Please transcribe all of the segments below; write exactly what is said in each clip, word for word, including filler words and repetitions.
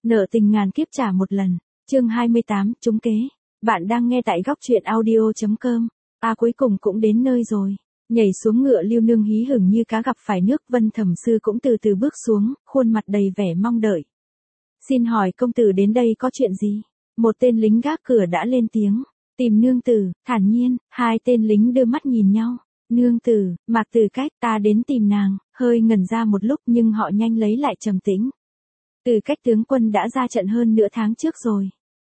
Nợ tình ngàn kiếp trả một lần. Chương hai mươi tám, trúng kế. Bạn đang nghe tại góc truyện audio chấm com. À cuối cùng cũng đến nơi rồi. Nhảy xuống ngựa Lưu Nương hí hửng như cá gặp phải nước, Vân Thẩm Sư cũng từ từ bước xuống, khuôn mặt đầy vẻ mong đợi. Xin hỏi công tử đến đây có chuyện gì? Một tên lính gác cửa đã lên tiếng. Tìm nương tử. Thản nhiên, hai tên lính đưa mắt nhìn nhau. Nương tử, Mạc Tử Cách, ta đến tìm nàng. Hơi ngẩn ra một lúc nhưng họ nhanh lấy lại trầm tĩnh. Tử Cách tướng quân đã ra trận hơn nửa tháng trước rồi.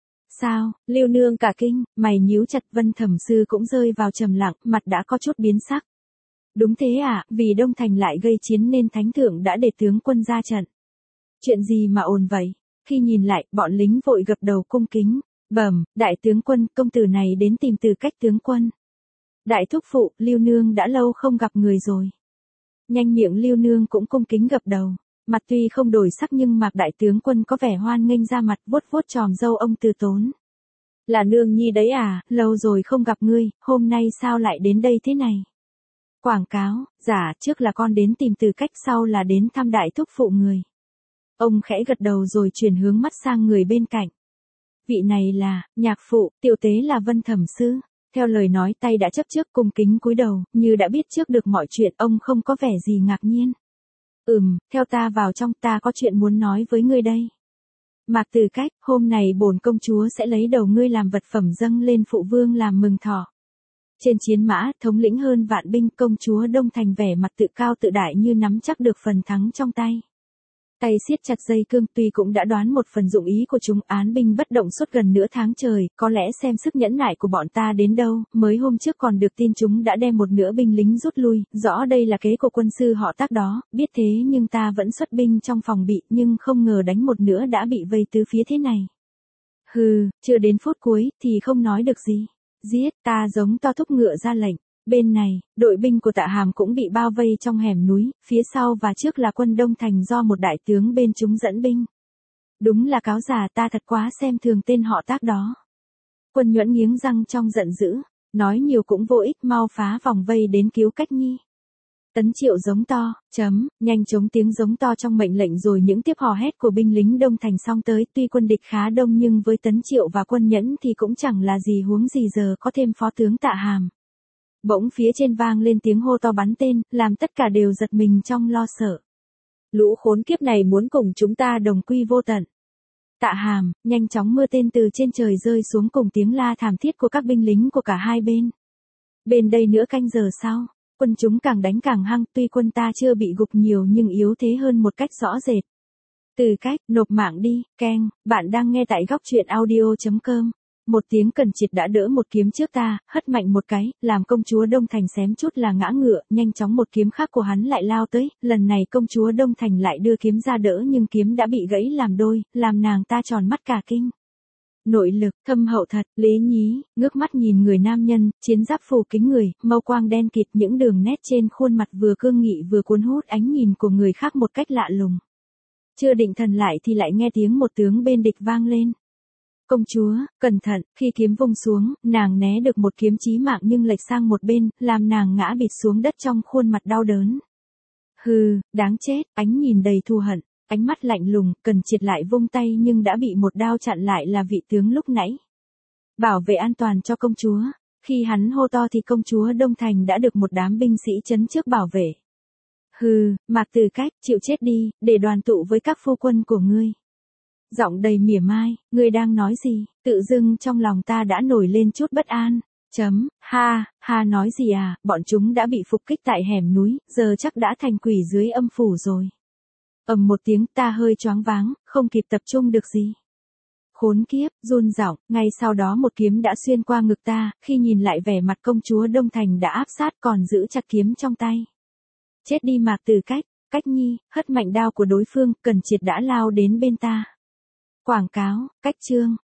Sao? Lưu Nương cả kinh, mày nhíu chặt. Vân Thẩm Sư cũng rơi vào trầm lặng, mặt đã có chút biến sắc. Đúng thế à, vì Đông Thành lại gây chiến nên thánh thượng đã để tướng quân ra trận. Chuyện gì mà ồn vậy? Khi nhìn lại, bọn lính vội gập đầu cung kính. Bẩm, đại tướng quân, công tử này đến tìm Tử Cách tướng quân. Đại thúc phụ, Lưu Nương đã lâu không gặp người rồi. Nhanh miệng Lưu Nương cũng cung kính gập đầu. Mặt tuy không đổi sắc nhưng Mạc đại tướng quân có vẻ hoan nghênh ra mặt, vuốt vuốt tròm râu ông từ tốn. Là nương nhi đấy à, lâu rồi không gặp ngươi, hôm nay sao lại đến đây thế này? Quảng cáo, giả, trước là con đến tìm Tử Cách, sau là đến thăm đại thúc phụ người. Ông khẽ gật đầu rồi chuyển hướng mắt sang người bên cạnh. Vị này là, nhạc phụ, tiểu tế là Vân Thẩm Sư. Theo lời nói tay đã chấp trước cung kính cúi đầu, như đã biết trước được mọi chuyện, ông không có vẻ gì ngạc nhiên. Ừm, theo ta vào trong, ta có chuyện muốn nói với ngươi đây. Mạc Tử Cách, hôm nay bổn công chúa sẽ lấy đầu ngươi làm vật phẩm dâng lên phụ vương làm mừng thọ. Trên chiến mã, thống lĩnh hơn vạn binh, công chúa Đông Thành vẻ mặt tự cao tự đại như nắm chắc được phần thắng trong tay. Tay siết chặt dây cương, tuy cũng đã đoán một phần dụng ý của chúng, án binh bất động suốt gần nửa tháng trời, có lẽ xem sức nhẫn nại của bọn ta đến đâu, mới hôm trước còn được tin chúng đã đem một nửa binh lính rút lui, rõ đây là kế của quân sư họ Tác đó, biết thế nhưng ta vẫn xuất binh trong phòng bị, nhưng không ngờ đánh một nửa đã bị vây tứ phía thế này. Hừ, chưa đến phút cuối, thì không nói được gì. Giết, ta giống to thúc ngựa ra lệnh. Bên này, đội binh của Tạ Hàm cũng bị bao vây trong hẻm núi, phía sau và trước là quân Đông Thành do một đại tướng bên chúng dẫn binh. Đúng là cáo già, ta thật quá xem thường tên họ Tác đó. Quân Nhuẫn nghiến răng trong giận dữ, nói nhiều cũng vô ích, mau phá vòng vây đến cứu Cách Nhi. Tấn Triệu giống to, chấm, nhanh chóng tiếng giống to trong mệnh lệnh rồi những tiếp hò hét của binh lính Đông Thành xong tới, tuy quân địch khá đông nhưng với Tấn Triệu và quân Nhẫn thì cũng chẳng là gì, huống gì giờ có thêm phó tướng Tạ Hàm. Bỗng phía trên vang lên tiếng hô to bắn tên, làm tất cả đều giật mình trong lo sợ. Lũ khốn kiếp này muốn cùng chúng ta đồng quy vô tận. Tạ Hàm, nhanh chóng mưa tên từ trên trời rơi xuống cùng tiếng la thảm thiết của các binh lính của cả hai bên. Bên đây nửa canh giờ sau, quân chúng càng đánh càng hăng, tuy quân ta chưa bị gục nhiều nhưng yếu thế hơn một cách rõ rệt. Tử Cách, nộp mạng đi, keng, bạn đang nghe tại góc truyện audio chấm com. Một tiếng cần triệt đã đỡ một kiếm trước ta, hất mạnh một cái, làm công chúa Đông Thành xém chút là ngã ngựa, nhanh chóng một kiếm khác của hắn lại lao tới, lần này công chúa Đông Thành lại đưa kiếm ra đỡ nhưng kiếm đã bị gãy làm đôi, làm nàng ta tròn mắt cả kinh. Nội lực, thâm hậu thật, Lý Nhí, ngước mắt nhìn người nam nhân, chiến giáp phủ kính người, mâu quang đen kịt, những đường nét trên khuôn mặt vừa cương nghị vừa cuốn hút ánh nhìn của người khác một cách lạ lùng. Chưa định thần lại thì lại nghe tiếng một tướng bên địch vang lên. Công chúa, cẩn thận, khi kiếm vung xuống, nàng né được một kiếm chí mạng nhưng lệch sang một bên, làm nàng ngã bịch xuống đất trong khuôn mặt đau đớn. Hừ, đáng chết, ánh nhìn đầy thù hận, ánh mắt lạnh lùng, cần triệt lại vung tay nhưng đã bị một đao chặn lại là vị tướng lúc nãy. Bảo vệ an toàn cho công chúa, khi hắn hô to thì công chúa Đông Thành đã được một đám binh sĩ chấn trước bảo vệ. Hừ, Mạc Tử Cách, chịu chết đi, để đoàn tụ với các phu quân của ngươi. Giọng đầy mỉa mai, ngươi đang nói gì, tự dưng trong lòng ta đã nổi lên chút bất an. Chấm, ha, ha nói gì à, bọn chúng đã bị phục kích tại hẻm núi, giờ chắc đã thành quỷ dưới âm phủ rồi. Ầm một tiếng, ta hơi choáng váng, không kịp tập trung được gì. Khốn kiếp, run giọng, ngay sau đó một kiếm đã xuyên qua ngực ta, khi nhìn lại vẻ mặt công chúa Đông Thành đã áp sát còn giữ chặt kiếm trong tay. Chết đi Mạc Tử Cách, Cách Nhi, hất mạnh đao của đối phương, cần triệt đã lao đến bên ta. Quảng cáo, cách chương,